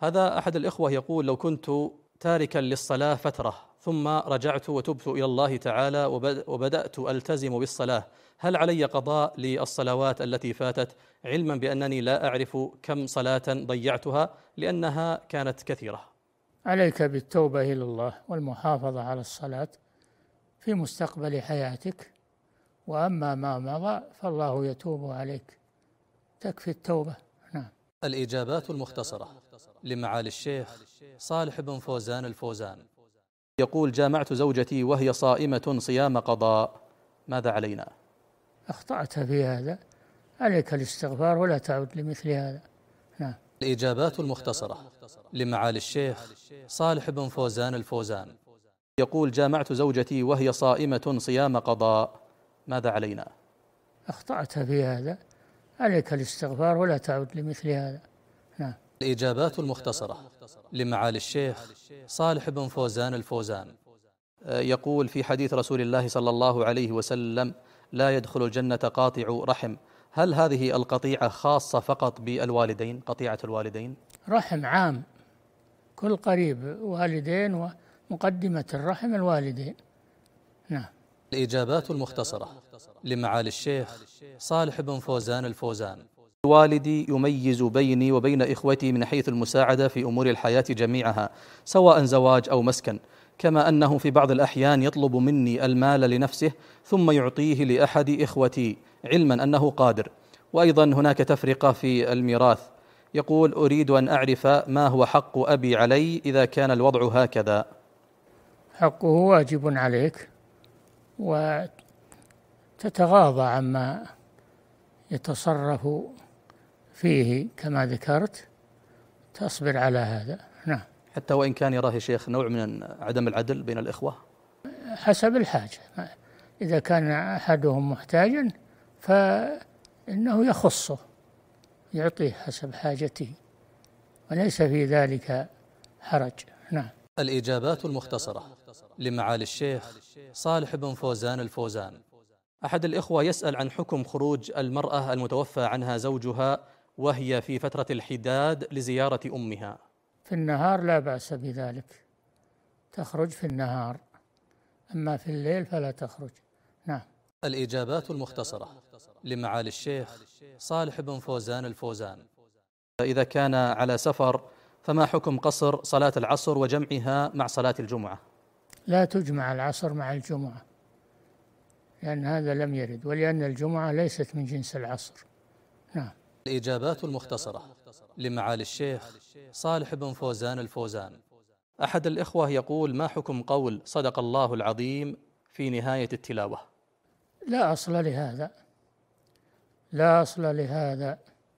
هذا أحد الإخوة يقول: لو كنت تاركا للصلاة فترة ثم رجعت وتبت إلى الله تعالى وبدأت ألتزم بالصلاة، هل علي قضاء للصلوات التي فاتت، علما بأنني لا أعرف كم صلاة ضيعتها لأنها كانت كثيرة؟ عليك بالتوبة إلى الله والمحافظة على الصلاة في مستقبل حياتك، وأما ما مضى فالله يتوب عليك، تكفي التوبة. نعم. الإجابات المختصرة لمعالي الشيخ صالح بن فوزان الفوزان يقول: جامعت زوجتي وهي صائمة صيام قضاء، ماذا علينا؟ أخطأت في هذا، عليك الاستغفار ولا تعود لمثل هذا. نعم. الإجابات المختصرة لمعالي الشيخ صالح بن فوزان الفوزان يقول: جامعت زوجتي وهي صائمة صيام قضاء، ماذا علينا؟ أخطأت في هذا، عليك الاستغفار ولا تعود لمثل هذا. نعم. الإجابات المختصرة لمعالي الشيخ صالح بن فوزان الفوزان يقول: في حديث رسول الله صلى الله عليه وسلم: لا يدخل الجنة قاطع رحم، هل هذه القطيعة خاصة فقط بالوالدين، قطيعة الوالدين؟ رحم عام، كل قريب والدين، ومقدمة الرحم الوالدين. نعم. الإجابات المختصرة لمعالي الشيخ صالح بن فوزان الفوزان: والدي يميز بيني وبين إخوتي من حيث المساعدة في أمور الحياة جميعها، سواء زواج أو مسكن، كما أنه في بعض الأحيان يطلب مني المال لنفسه ثم يعطيه لأحد إخوتي علما أنه قادر، وأيضا هناك تفرقة في الميراث. يقول: أريد أن أعرف ما هو حق أبي علي إذا كان الوضع هكذا. حقه واجب عليك، وتتغاضى عما يتصرف فيه كما ذكرت، تصبر على هذا. نعم. حتى وإن كان يراه شيخ نوع من عدم العدل بين الإخوة؟ حسب الحاجة، إذا كان أحدهم محتاجا فإنه يخصه، يعطيه حسب حاجته، وليس في ذلك حرج. نعم. الإجابات المختصرة لمعالي الشيخ صالح بن فوزان الفوزان. أحد الإخوة يسأل عن حكم خروج المرأة المتوفى عنها زوجها وهي في فترة الحداد لزيارة أمها. في النهار لا بأس بذلك، تخرج في النهار، أما في الليل فلا تخرج. نعم. الإجابات المختصرة لمعالي الشيخ صالح بن فوزان الفوزان: إذا كان على سفر فما حكم قصر صلاة العصر وجمعها مع صلاة الجمعة؟ لا تجمع العصر مع الجمعة، لأن هذا لم يرد، ولأن الجمعة ليست من جنس العصر. نعم. الإجابات المختصرة لمعالي الشيخ صالح بن فوزان الفوزان. أحد الإخوة يقول: ما حكم قول صدق الله العظيم في نهاية التلاوة؟ لا أصل لهذا، لا أصل لهذا،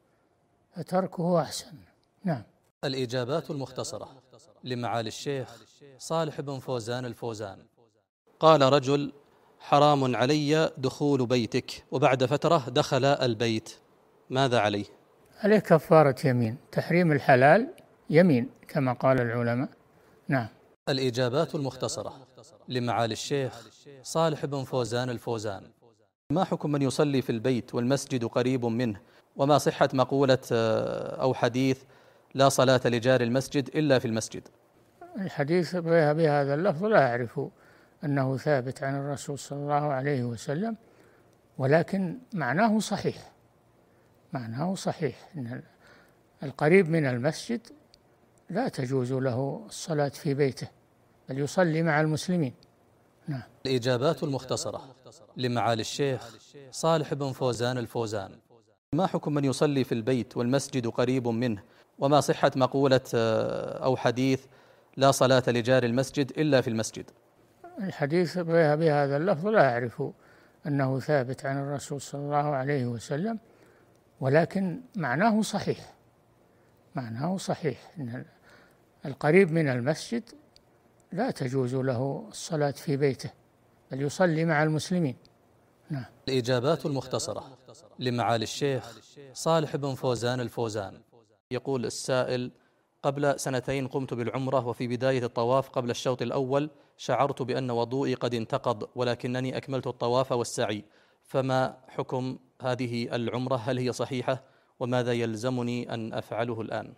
فتركه أحسن. نعم. الإجابات المختصرة لمعالي الشيخ صالح بن فوزان الفوزان: قال رجل: حرام علي دخول بيتك، وبعد فترة دخل البيت، ماذا عليه؟ عليه كفارة يمين، تحريم الحلال يمين كما قال العلماء. نعم. الإجابات المختصرة لمعالي الشيخ صالح بن فوزان الفوزان: ما حكم من يصلي في البيت والمسجد قريب منه، وما صحة مقولة أو حديث لا صلاة لجار المسجد إلا في المسجد؟ الحديث بهذا اللفظ لا أعرف أنه ثابت عن الرسول صلى الله عليه وسلم، ولكن معناه صحيح، معناه صحيح، إن القريب من المسجد لا تجوز له الصلاة في بيته، بل يصلي مع المسلمين. نعم. الإجابات المختصرة لمعالي الشيخ صالح بن فوزان الفوزان: ما حكم من يصلي في البيت والمسجد قريب منه، وما صحة مقولة أو حديث لا صلاة لجار المسجد إلا في المسجد؟ الحديث بهذا اللفظ لا أعرف أنه ثابت عن الرسول صلى الله عليه وسلم، ولكن معناه صحيح، معناه صحيح، إن القريب من المسجد لا تجوز له الصلاة في بيته، بل يصلي مع المسلمين. نعم. الإجابات المختصرة لمعالي الشيخ صالح بن فوزان الفوزان. يقول السائل: قبل 2 قمت بالعمرة، وفي بداية الطواف قبل الشوط الأول شعرت بأن وضوئي قد انتقض، ولكنني أكملت الطواف والسعي، فما حكم هذه العمرة؟ هل هي صحيحة؟ وماذا يلزمني أن أفعله الآن؟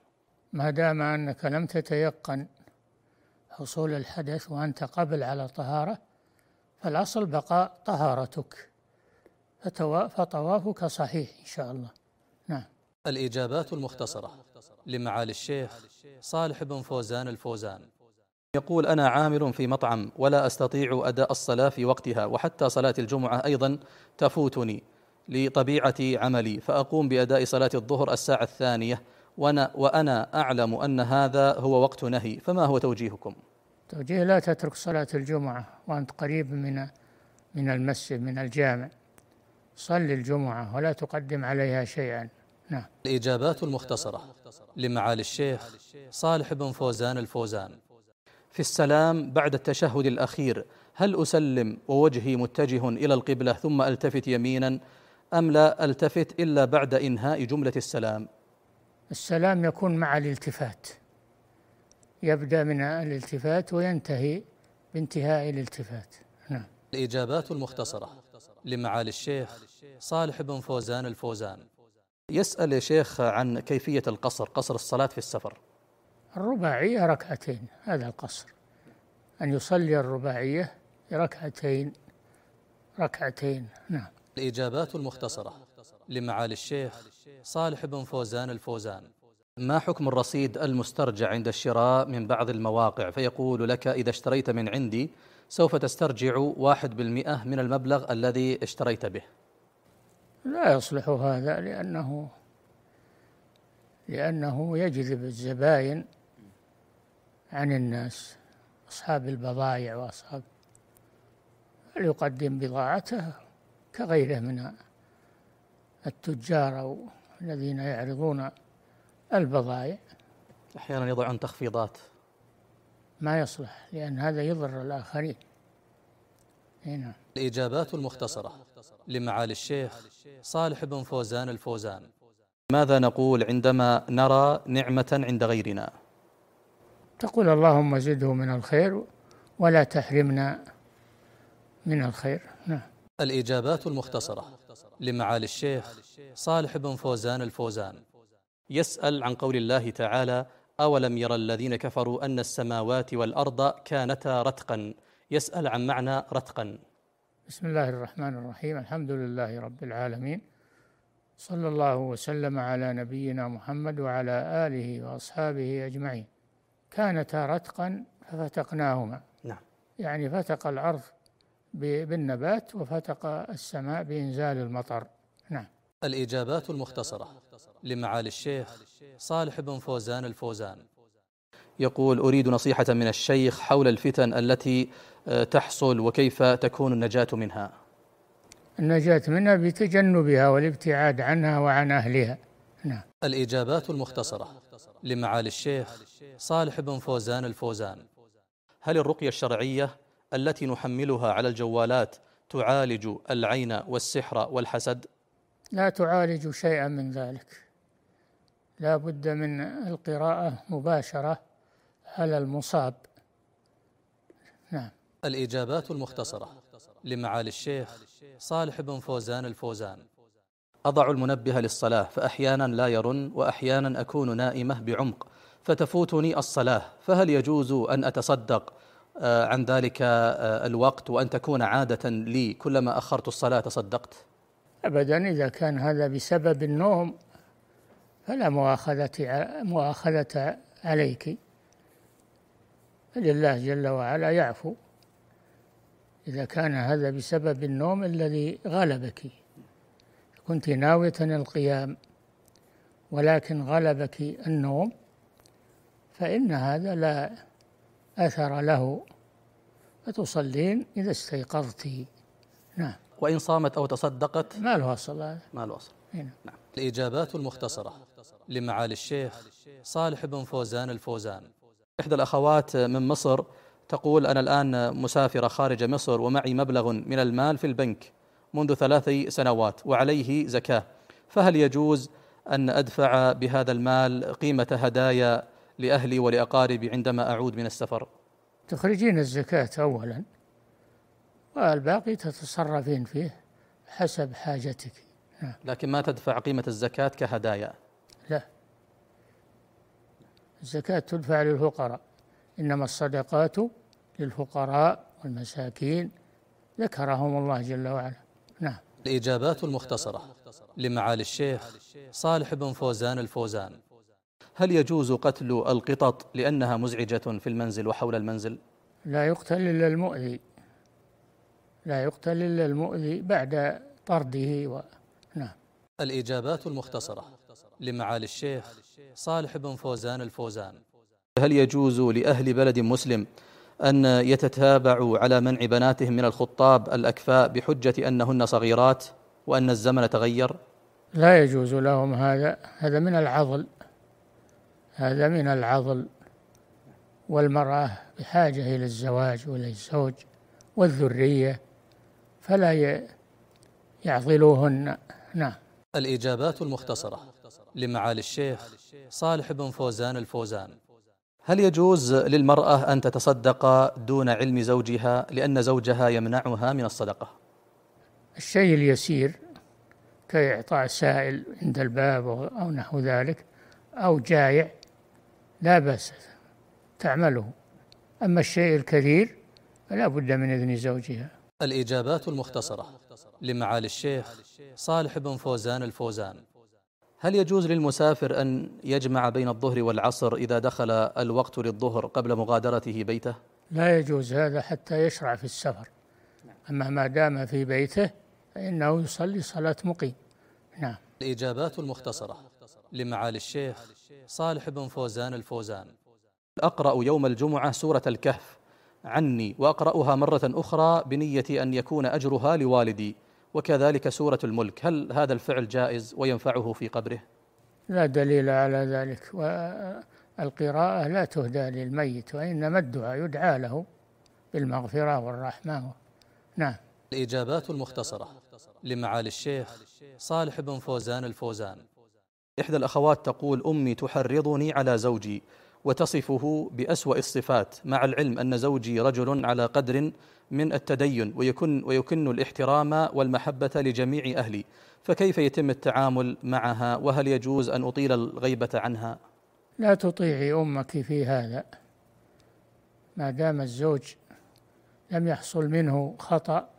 ما دام أنك لم تتيقن حصول الحدث وأنت قبل على طهارة، فالأصل بقاء طهارتك، فطوافك صحيح إن شاء الله. نعم. الإجابات المختصرة لمعالي الشيخ صالح بن فوزان الفوزان. يقول: أنا عامل في مطعم ولا أستطيع أداء الصلاة في وقتها، وحتى صلاة الجمعة أيضا تفوتني لطبيعة عملي، فأقوم بأداء صلاة الظهر الساعة 2 وأنا أعلم أن هذا هو وقت نهي، فما هو توجيهكم؟ توجيه: لا تترك صلاة الجمعة وأنت قريب من المسجد، من الجامع، صل الجمعة ولا تقدم عليها شيئا. نعم. الإجابات المختصرة لمعالي الشيخ صالح بن فوزان الفوزان. في السلام بعد التشهد الأخير، هل أسلم ووجهي متجه إلى القبلة ثم ألتفت يمينا، أم لا ألتفت إلا بعد إنهاء جملة السلام؟ السلام يكون مع الالتفات، يبدأ من الالتفات وينتهي بانتهاء الالتفات. نعم. الإجابات المختصرة لمعالي الشيخ صالح بن فوزان الفوزان. يسأل يا شيخ عن كيفية قصر الصلاة في السفر. الرباعية ركعتين، هذا القصر، أن يصلي الرباعية ركعتين. نعم. الإجابات المختصرة لمعالي الشيخ صالح بن فوزان الفوزان. ما حكم الرصيد المسترجع عند الشراء من بعض المواقع؟ فيقول لك: إذا اشتريت من عندي سوف تسترجع 1% من المبلغ الذي اشتريت به. لا يصلح هذا، لأنه يجذب الزبائن عن الناس، أصحاب البضائع وأصحاب، فليقدم بضاعته كغيره من التجار أو الذين يعرضون البضائع. أحيانا يضعون تخفيضات. ما يصلح، لأن هذا يضر الآخرين. هنا. الإجابات المختصرة لمعالي الشيخ صالح بن فوزان الفوزان. ماذا نقول عندما نرى نعمة عند غيرنا؟ تقول: اللهم زده من الخير ولا تحرمنا من الخير. نعم. الإجابات المختصرة لمعالي الشيخ صالح بن فوزان الفوزان. يسأل عن قول الله تعالى: أولم يرى الذين كفروا أن السماوات والأرض كانتا رتقا. يسأل عن معنى رتقا. بسم الله الرحمن الرحيم، الحمد لله رب العالمين، صلى الله وسلم على نبينا محمد وعلى آله وأصحابه أجمعين. كانتا رتقا ففتقناهما. نعم. يعني فتق الأرض بالنبات وفتق السماء بإنزال المطر. نعم. الإجابات المختصرة لمعالي الشيخ صالح بن فوزان الفوزان. يقول: أريد نصيحة من الشيخ حول الفتن التي تحصل وكيف تكون النجاة منها. النجاة منها بتجنبها والابتعاد عنها وعن أهلها. نعم. الإجابات المختصرة لمعالي الشيخ صالح بن فوزان الفوزان. هل الرقية الشرعية التي نحملها على الجوالات تعالج العين والسحر والحسد؟ لا تعالج شيئا من ذلك، لا بد من القراءة مباشرة على المصاب. نعم. الإجابات المختصرة لمعالي الشيخ صالح بن فوزان الفوزان. أضع المنبه للصلاة فأحيانا لا يرن، وأحيانا أكون نائمة بعمق فتفوتني الصلاة، فهل يجوز أن أتصدق عن ذلك الوقت وأن تكون عادة لي كلما أخرت الصلاة تصدقت؟ أبدا، إذا كان هذا بسبب النوم فلا مؤاخذة عليك، فلله جل وعلا يعفو. إذا كان هذا بسبب النوم الذي غلبك، كنت ناوية القيام ولكن غلبك النوم، فإن هذا لا أثر له، فتصلين إذا استيقظت. نعم. وإن صامت أو تصدقت ما له أصل هذا. ما له أصل. نعم. الإجابات المختصرة لمعالي الشيخ صالح بن فوزان الفوزان. إحدى الأخوات من مصر تقول: أنا الآن مسافرة خارج مصر ومعي مبلغ من المال في البنك منذ 3 سنوات وعليه زكاة، فهل يجوز أن أدفع بهذا المال قيمة هدايا لأهلي ولأقاربي عندما أعود من السفر؟ تخرجين الزكاة أولا والباقي تتصرفين فيه حسب حاجتك. لكن ما تدفع قيمة الزكاة كهدايا؟ لا. الزكاة تدفع للفقراء، إنما الصدقات للفقراء والمساكين، ذكرهم الله جل وعلا. نعم. الإجابات المختصرة لمعالي الشيخ صالح بن فوزان الفوزان: هل يجوز قتل القطط لأنها مزعجة في المنزل وحول المنزل؟ لا يقتل إلا المؤذي، لا يقتل إلا المؤذي بعد طرده نعم. الإجابات المختصرة لمعالي الشيخ صالح بن فوزان الفوزان: هل يجوز لأهل بلد مسلم أن يتتابعوا على منع بناتهم من الخطاب الأكفاء بحجة أنهن صغيرات وأن الزمن تغير؟ لا يجوز لهم هذا من العضل، هذا من العضل، والمرأة بحاجة إلى الزواج وإلى الزوج والذرية، فلا يعضلوهن. نعم. الإجابات المختصرة لمعالي الشيخ صالح بن فوزان الفوزان: هل يجوز للمرأة أن تتصدق دون علم زوجها لأن زوجها يمنعها من الصدقة؟ الشيء اليسير كإعطاء سائل عند الباب أو نحو ذلك، أو جائع لا بأس تعمله، أما الشيء الكثير فلا بد من إذن زوجها. الإجابات المختصرة لمعالي الشيخ صالح بن فوزان الفوزان: هل يجوز للمسافر أن يجمع بين الظهر والعصر إذا دخل الوقت للظهر قبل مغادرته بيته؟ لا يجوز هذا حتى يشرع في السفر، أما ما دام في بيته فإنه يصلي صلاة مقيم. نعم. الإجابات المختصرة لمعالي الشيخ صالح بن فوزان الفوزان: أقرأ يوم الجمعة سورة الكهف عني وأقرأها مرة أخرى بنية أن يكون أجرها لوالدي، وكذلك سورة الملك، هل هذا الفعل جائز وينفعه في قبره؟ لا دليل على ذلك، والقراءة لا تهدى للميت، وإنما الدعاء يدعى له بالمغفرة والرحمة. نعم. الإجابات المختصرة لمعالي الشيخ صالح بن فوزان الفوزان: إحدى الأخوات تقول: أمي تحرضني على زوجي وتصفه بأسوأ الصفات، مع العلم أن زوجي رجل على قدر من التدين ويكن الاحترام والمحبة لجميع أهلي، فكيف يتم التعامل معها؟ وهل يجوز أن أطيل الغيبة عنها؟ لا تطيعي أمك في هذا، ما دام الزوج لم يحصل منه خطأ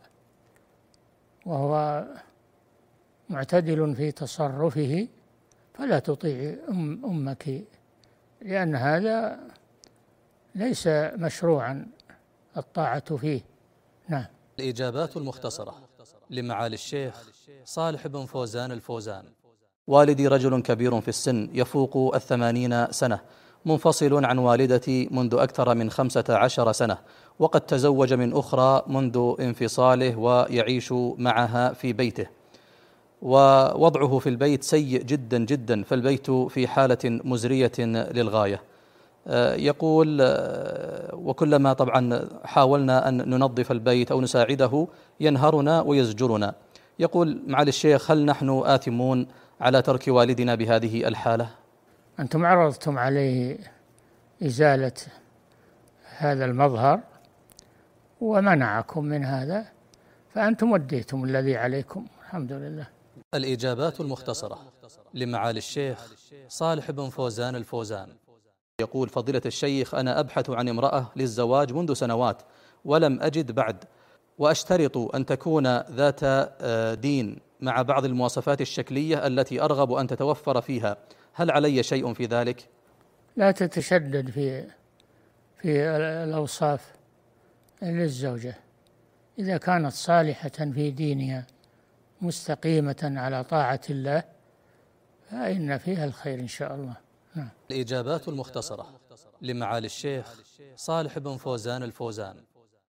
وهو معتدل في تصرفه فلا تطيعي أمك، لأن هذا ليس مشروعا الطاعة فيه. نعم. الإجابات المختصرة لمعالي الشيخ صالح بن فوزان الفوزان: والدي رجل كبير في السن يفوق 80 سنة، منفصل عن والدتي منذ أكثر من 15 سنة، وقد تزوج من أخرى منذ انفصاله ويعيش معها في بيته، ووضعه في البيت سيء جدا جدا، فالبيت في حالة مزرية للغاية. يقول: وكلما طبعا حاولنا أن ننظف البيت أو نساعده ينهرنا ويزجرنا. يقول: معالي الشيخ، هل نحن آثمون على ترك والدنا بهذه الحالة؟ أنتم عرضتم عليه إزالة هذا المظهر ومنعكم من هذا، فأنتم وديتم الذي عليكم، الحمد لله. الإجابات المختصرة لمعالي الشيخ صالح بن فوزان الفوزان: يقول: فضيلة الشيخ، أنا أبحث عن امرأة للزواج منذ سنوات ولم أجد بعد، وأشترط أن تكون ذات دين مع بعض المواصفات الشكلية التي أرغب أن تتوفر فيها، هل علي شيء في ذلك؟ لا تتشدد في الأوصاف للزوجة، إذا كانت صالحة في دينها مستقيمة على طاعة الله فإن فيها الخير إن شاء الله. الإجابات المختصرة لمعالي الشيخ صالح بن فوزان الفوزان: